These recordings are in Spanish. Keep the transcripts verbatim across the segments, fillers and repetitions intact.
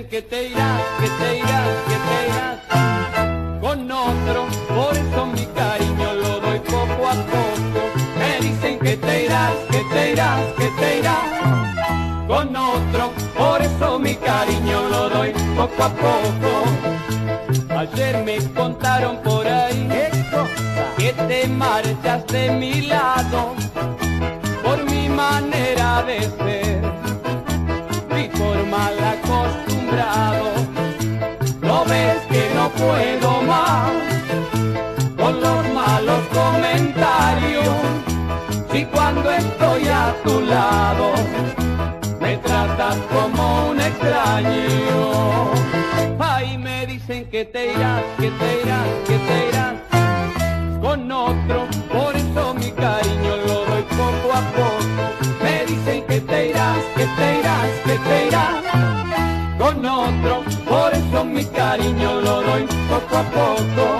dicen que te irás, que te irás, que te irás con otro, por eso mi cariño lo doy poco a poco. Me dicen que te irás, que te irás, que te irás con otro, por eso mi cariño lo doy poco a poco. Ayer me contaron por ahí que te marchas de mi lado por mi manera de ser y por mal acostumbrado. No ves que no puedo más con los malos comentarios, si cuando estoy a tu lado me tratas como un extraño. Ay, me dicen que te irás, que te irás, que te irás con otro, por eso mi cariño lo doy poco a poco. Me dicen que te irás, que te irás, que te irás con otro, por eso mi cariño lo doy poco a poco.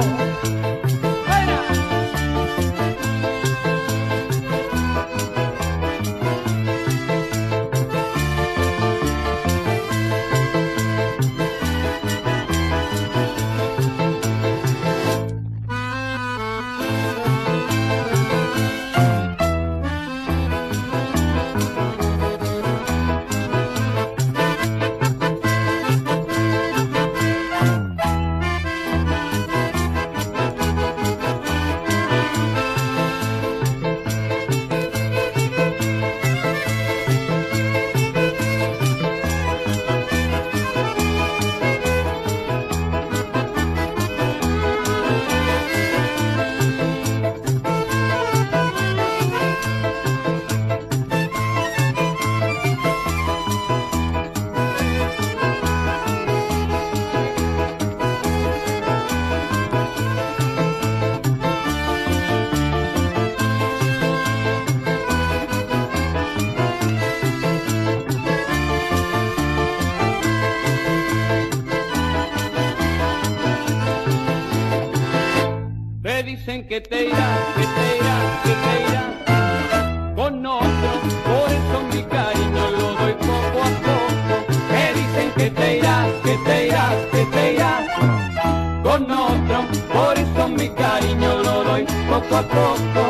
Me dicen que te irás, que te irás, que te irás con otro, por eso mi cariño lo doy poco a poco. Me dicen que te irás, que te irás, que te irás con otro, por eso mi cariño lo doy poco a poco.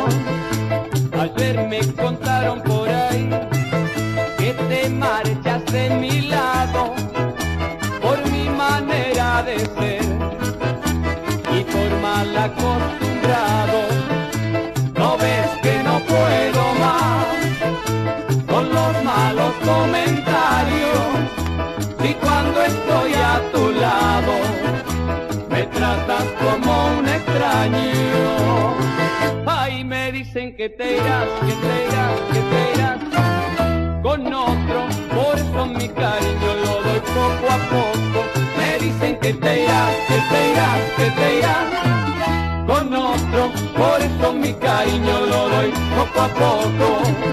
Ayer me contaron por ahí que te marchas de mi lado por mi manera de ser y por mal acostumbrado. No ves que no puedo más con los malos comentarios, si cuando estoy a tu lado me tratas como un extraño. Ay, me dicen que te irás, que te irás, que te irás con otro, por eso mi cariño lo doy poco a poco. Me dicen que te irás, que te irás, que te irás con otro, por eso mi cariño lo doy poco a poco.